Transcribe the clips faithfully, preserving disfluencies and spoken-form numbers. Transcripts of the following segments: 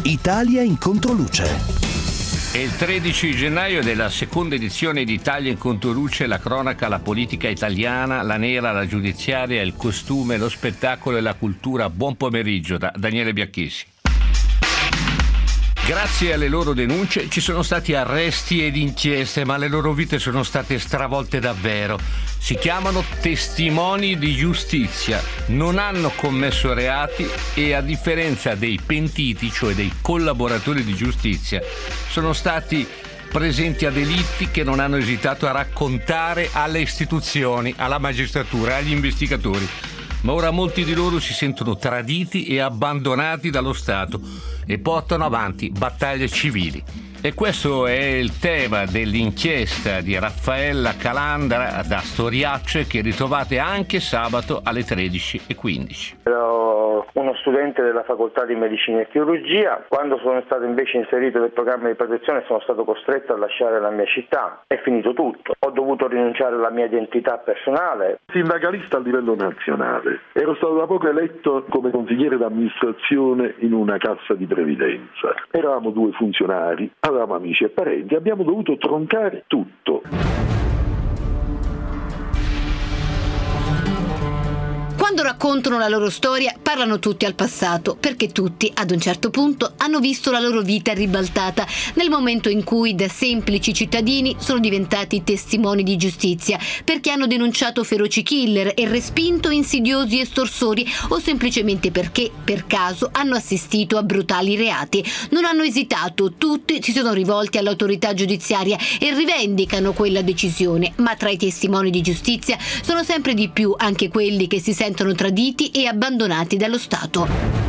Italia in controluce. È il tredici gennaio della seconda edizione di Italia in controluce, la cronaca, la politica italiana, la nera, la giudiziaria, il costume, lo spettacolo e la cultura. Buon pomeriggio da Daniele Biacchessi. Grazie alle loro denunce ci sono stati arresti ed inchieste, ma le loro vite sono state stravolte davvero. Si chiamano testimoni di giustizia, non hanno commesso reati e, a differenza dei pentiti, cioè dei collaboratori di giustizia, sono stati presenti a delitti che non hanno esitato a raccontare alle istituzioni, alla magistratura, agli investigatori. Ma ora molti di loro si sentono traditi e abbandonati dallo Stato e portano avanti battaglie civili. E questo è il tema dell'inchiesta di Raffaella Calandra da Storiacce, che ritrovate anche sabato alle tredici e quindici. Ero uno studente della facoltà di medicina e chirurgia. Quando sono stato invece inserito nel programma di protezione sono stato costretto a lasciare la mia città. È finito tutto. Ho dovuto rinunciare alla mia identità personale. Sindacalista a livello nazionale. Ero stato da poco eletto come consigliere d'amministrazione in una cassa di previdenza. Eravamo due funzionari, avevamo amici e parenti, abbiamo dovuto troncare tutto. Quando raccontano la loro storia parlano tutti al passato, perché tutti ad un certo punto hanno visto la loro vita ribaltata nel momento in cui da semplici cittadini sono diventati testimoni di giustizia, perché hanno denunciato feroci killer e respinto insidiosi estorsori, o semplicemente perché per caso hanno assistito a brutali reati. Non hanno esitato, tutti si sono rivolti all'autorità giudiziaria e rivendicano quella decisione, ma tra i testimoni di giustizia sono sempre di più anche quelli che si sentono traditi e abbandonati dallo Stato.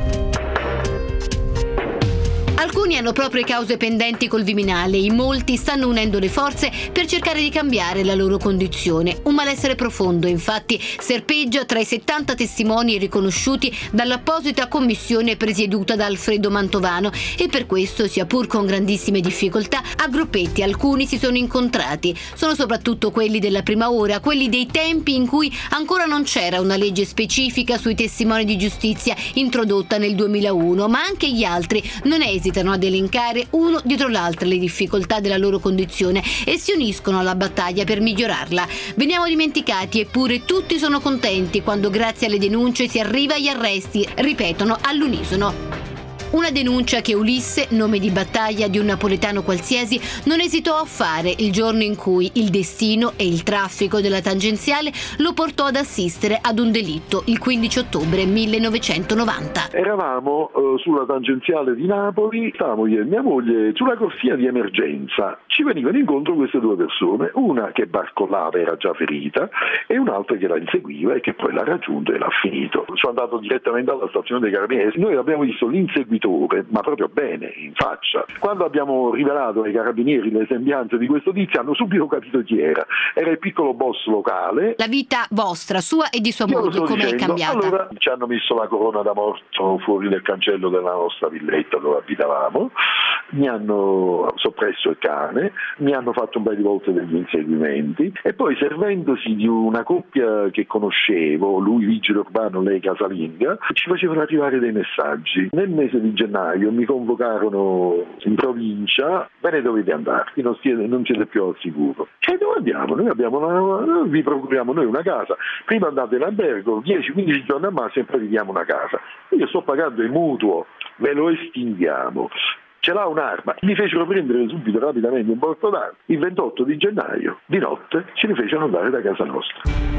Alcuni hanno proprio cause pendenti col Viminale, in molti stanno unendo le forze per cercare di cambiare la loro condizione. Un malessere profondo, infatti, serpeggia tra i settanta testimoni riconosciuti dall'apposita commissione presieduta da Alfredo Mantovano, e per questo, sia pur con grandissime difficoltà, a gruppetti alcuni si sono incontrati. Sono soprattutto quelli della prima ora, quelli dei tempi in cui ancora non c'era una legge specifica sui testimoni di giustizia introdotta nel duemilauno, ma anche gli altri non esitano ad elencare uno dietro l'altro le difficoltà della loro condizione e si uniscono alla battaglia per migliorarla. Veniamo dimenticati, eppure tutti sono contenti quando grazie alle denunce si arriva agli arresti, ripetono all'unisono. Una denuncia che Ulisse, nome di battaglia di un napoletano qualsiasi, non esitò a fare il giorno in cui il destino e il traffico della tangenziale lo portò ad assistere ad un delitto il quindici ottobre millenovecentonovanta. Eravamo eh, sulla tangenziale di Napoli, stavamo io e mia moglie sulla corsia di emergenza. Ci venivano incontro queste due persone, una che barcollava, era già ferita, e un'altra che la inseguiva e che poi l'ha raggiunto e l'ha finito. Sono andato direttamente alla stazione dei Carabinieri. Noi abbiamo visto l'inseguitore, ma proprio bene, in faccia. Quando abbiamo rivelato ai carabinieri le sembianze di questo tizio, hanno subito capito chi era. Era il piccolo boss locale. La vita vostra, sua e di sua moglie, come è cambiata? Allora ci hanno messo la corona da morto fuori del cancello della nostra villetta dove abitavamo, mi hanno soppresso il cane, mi hanno fatto un paio di volte degli inseguimenti e poi, servendosi di una coppia che conoscevo, lui vigile urbano, lei casalinga, ci facevano arrivare dei messaggi. Nel mese di gennaio mi convocarono in provincia: ve ne dovete andare, non siete, non siete più al sicuro. Cioè, dove andiamo? Noi abbiamo una, vi procuriamo noi una casa, prima andate in albergo, dieci quindici giorni al massimo e poi viviamo una casa. Io sto pagando il mutuo, ve lo estinguiamo. Ce l'ha un'arma. Mi fecero prendere subito rapidamente un porto d'armi. Il ventotto di gennaio, di notte, ci li fecero andare da casa nostra.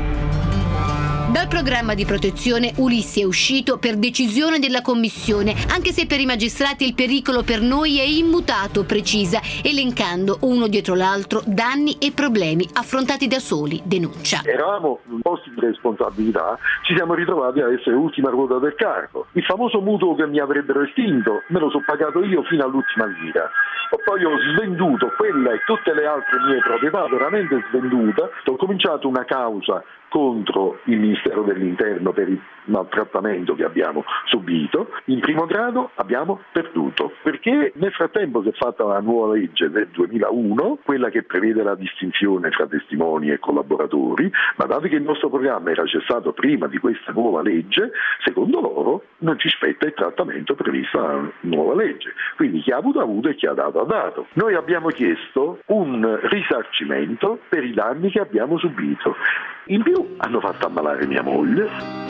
Dal programma di protezione Ulisse è uscito per decisione della commissione, anche se per i magistrati il pericolo per noi è immutato, precisa, elencando uno dietro l'altro danni e problemi affrontati da soli, denuncia. Eravamo in posti di responsabilità, ci siamo ritrovati a essere l'ultima ruota del carro. Il famoso mutuo che mi avrebbero estinto me lo so pagato io fino all'ultima lira. E poi ho svenduto quella e tutte le altre mie proprietà, veramente svendute. Ho cominciato una causa contro il Ministero Ministero dell'Interno per il maltrattamento che abbiamo subito, in primo grado abbiamo perduto, perché nel frattempo si è fatta una nuova legge del duemilauno, quella che prevede la distinzione tra testimoni e collaboratori, ma dato che il nostro programma era cessato prima di questa nuova legge, secondo loro non ci spetta il trattamento previsto dalla nuova legge. Quindi chi ha avuto ha avuto e chi ha dato ha dato. Noi abbiamo chiesto un risarcimento per i danni che abbiamo subito. In più hanno fatto ammalare mia moglie.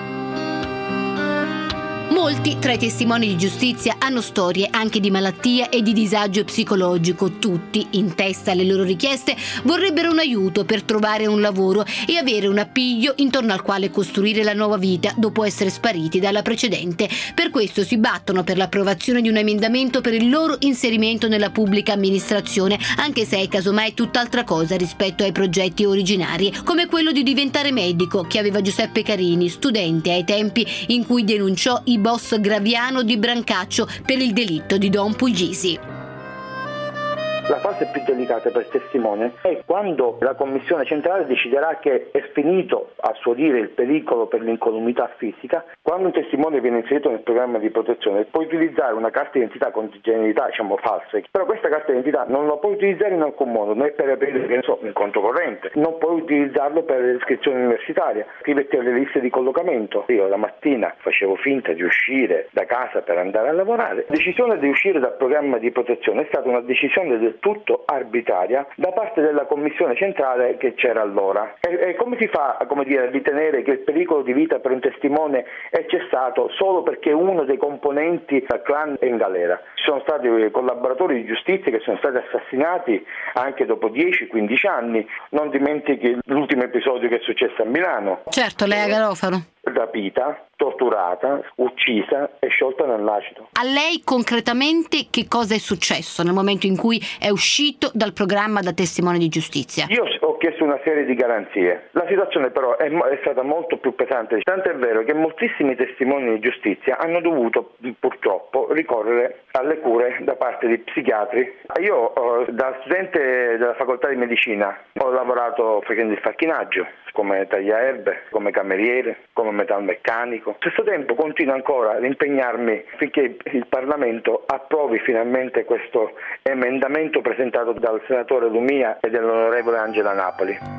Molti tra i testimoni di giustizia hanno storie anche di malattia e di disagio psicologico. Tutti, in testa alle loro richieste, vorrebbero un aiuto per trovare un lavoro e avere un appiglio intorno al quale costruire la nuova vita dopo essere spariti dalla precedente. Per questo si battono per l'approvazione di un emendamento per il loro inserimento nella pubblica amministrazione, anche se è casomai tutt'altra cosa rispetto ai progetti originari, come quello di diventare medico che aveva Giuseppe Carini, studente ai tempi in cui denunciò i boss Graviano di Brancaccio per il delitto di Don Puglisi. La fase più delicata per il testimone è quando la commissione centrale deciderà che è finito, a suo dire, il pericolo per l'incolumità fisica. Quando un testimone viene inserito nel programma di protezione può utilizzare una carta d'identità con generalità, diciamo, false, però questa carta d'identità non la può utilizzare in alcun modo, né per aprire, che ne so, un conto corrente, non può utilizzarlo per l'iscrizione universitaria, iscriverti alle liste di collocamento. Io la mattina facevo finta di uscire da casa per andare a lavorare. La decisione di uscire dal programma di protezione è stata una decisione del tutto arbitraria da parte della commissione centrale che c'era allora. E, e come si fa, come dire, a ritenere che il pericolo di vita per un testimone è cessato solo perché uno dei componenti del clan è in galera? Ci sono stati collaboratori di giustizia che sono stati assassinati anche dopo dieci quindici anni. Non dimentichi l'ultimo episodio che è successo a Milano. Certo, Lea Garofalo. Rapita, torturata, uccisa e sciolta nell'acido. A lei concretamente che cosa è successo nel momento in cui è uscito dal programma da testimone di giustizia? Io ho chiesto una serie di garanzie. La situazione però è, è stata molto più pesante, tanto è vero che moltissimi testimoni di giustizia hanno dovuto purtroppo ricorrere alle cure da parte di psichiatri. Io da studente della facoltà di medicina ho lavorato facendo il facchinaggio come tagliaerbe, come cameriere, come metalmeccanico. Allo stesso tempo continuo ancora ad impegnarmi affinché il Parlamento approvi finalmente questo emendamento presentato dal senatore Lumia e dall'onorevole Angela Napoli.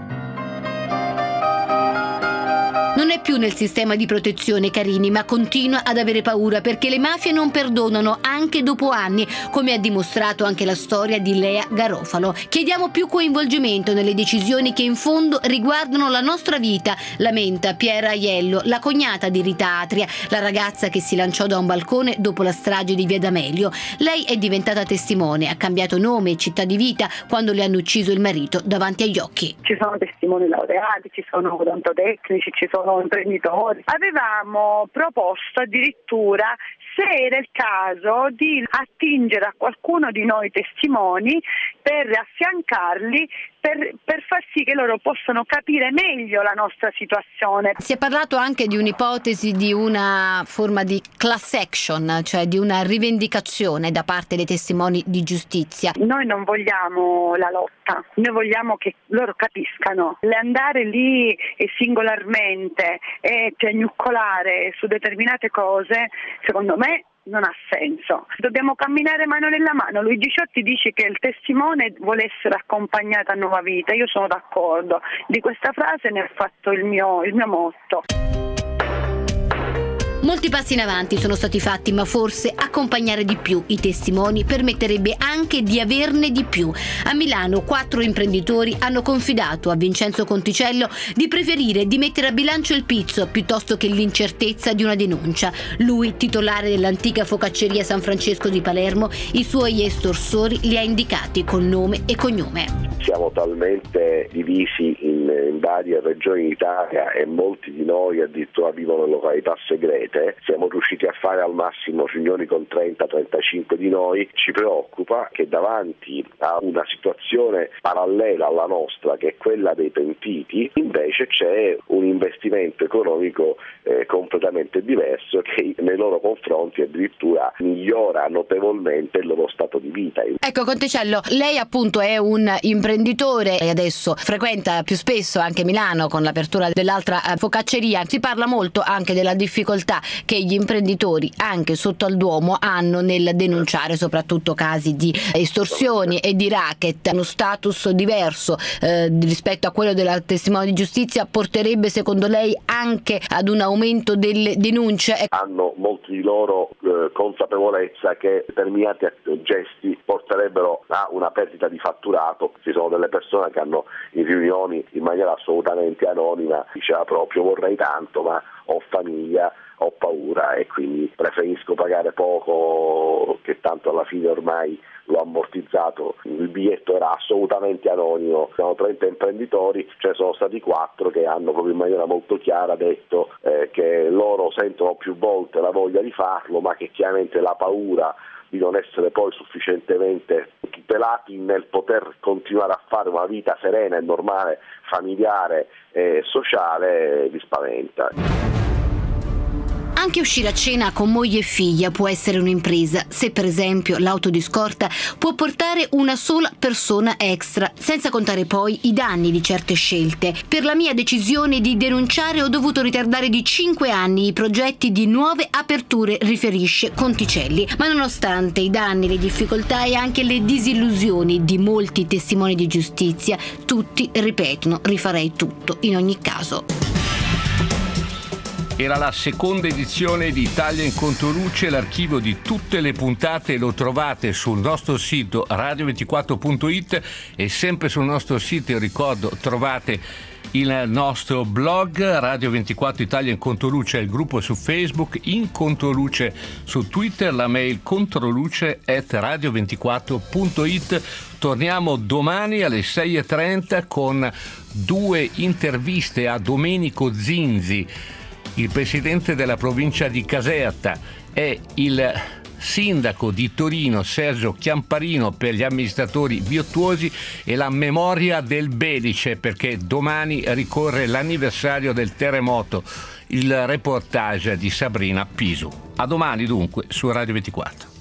Non è più nel sistema di protezione Carini, ma continua ad avere paura perché le mafie non perdonano anche dopo anni, come ha dimostrato anche la storia di Lea Garofalo. Chiediamo più coinvolgimento nelle decisioni che in fondo riguardano la nostra vita, lamenta Piera Aiello, la cognata di Rita Atria, la ragazza che si lanciò da un balcone dopo la strage di Via D'Amelio. Lei è diventata testimone, ha cambiato nome e città di vita quando le hanno ucciso il marito davanti agli occhi. Ci sono testimoni laureati, ci sono odontotecnici, ci sono imprenditori. Avevamo proposto addirittura se era il caso di attingere a qualcuno di noi testimoni per affiancarli, per, per far sì che loro possano capire meglio la nostra situazione. Si è parlato anche di un'ipotesi di una forma di class action, cioè di una rivendicazione da parte dei testimoni di giustizia. Noi non vogliamo la lotta, noi vogliamo che loro capiscano. Andare lì singolarmente e piagnuccolare su determinate cose, secondo me, non ha senso. Dobbiamo camminare mano nella mano. Luigi Ciotti dice che il testimone vuole essere accompagnato a nuova vita. Io sono d'accordo. Di questa frase ne ho fatto il mio, il mio motto. Molti passi in avanti sono stati fatti, ma forse accompagnare di più i testimoni permetterebbe anche di averne di più. A Milano quattro imprenditori hanno confidato a Vincenzo Conticello di preferire di mettere a bilancio il pizzo piuttosto che l'incertezza di una denuncia. Lui, titolare dell'antica focacceria San Francesco di Palermo, i suoi estorsori li ha indicati con nome e cognome. Siamo talmente divisi in, in varie regioni d'Italia e molti di noi addirittura vivono in località segrete. Siamo riusciti a fare al massimo riunioni con trenta trentacinque di noi. Ci preoccupa che davanti a una situazione parallela alla nostra, che è quella dei pentiti, invece c'è un investimento economico eh, completamente diverso che nei loro confronti addirittura migliora notevolmente il loro stato di vita. Ecco Conticello, lei appunto è un imprenditore e adesso frequenta più spesso stesso anche Milano con l'apertura dell'altra focacceria. Si parla molto anche della difficoltà che gli imprenditori anche sotto al Duomo hanno nel denunciare soprattutto casi di estorsioni e di racket. Uno status diverso eh, rispetto a quello della testimone di giustizia porterebbe secondo lei anche ad un aumento delle denunce? Hanno molti di loro eh, consapevolezza che determinati gesti porterebbero a una perdita di fatturato. Ci sono delle persone che hanno in riunioni in maniera assolutamente anonima diceva proprio vorrei tanto ma ho famiglia, ho paura e quindi preferisco pagare poco che tanto alla fine ormai l'ho ammortizzato. Il biglietto era assolutamente anonimo, siamo trenta imprenditori, ce ne sono stati quattro che hanno proprio in maniera molto chiara detto eh, che loro sentono più volte la voglia di farlo ma che chiaramente la paura di non essere poi sufficientemente tutelati nel poter continuare a fare una vita serena e normale, familiare e sociale li spaventa. Anche uscire a cena con moglie e figlia può essere un'impresa, se per esempio l'auto di scorta può portare una sola persona extra, senza contare poi i danni di certe scelte. Per la mia decisione di denunciare ho dovuto ritardare di cinque anni i progetti di nuove aperture, riferisce Conticelli. Ma nonostante i danni, le difficoltà e anche le disillusioni di molti testimoni di giustizia, tutti ripetono: rifarei tutto in ogni caso. Era la seconda edizione di Italia in Controluce. L'archivio di tutte le puntate lo trovate sul nostro sito radio ventiquattro punto it e sempre sul nostro sito, io ricordo, trovate il nostro blog Radio ventiquattro Italia in Controluce, il gruppo su Facebook, in Controluce su Twitter, la mail controluce chiocciola radio ventiquattro punto it. Torniamo domani alle sei e trenta con due interviste a Domenico Zinzi, il presidente della provincia di Caserta, e il sindaco di Torino Sergio Chiamparino per gli amministratori virtuosi e la memoria del Belice, perché domani ricorre l'anniversario del terremoto. Il reportage di Sabrina Pisu. A domani dunque su Radio ventiquattro.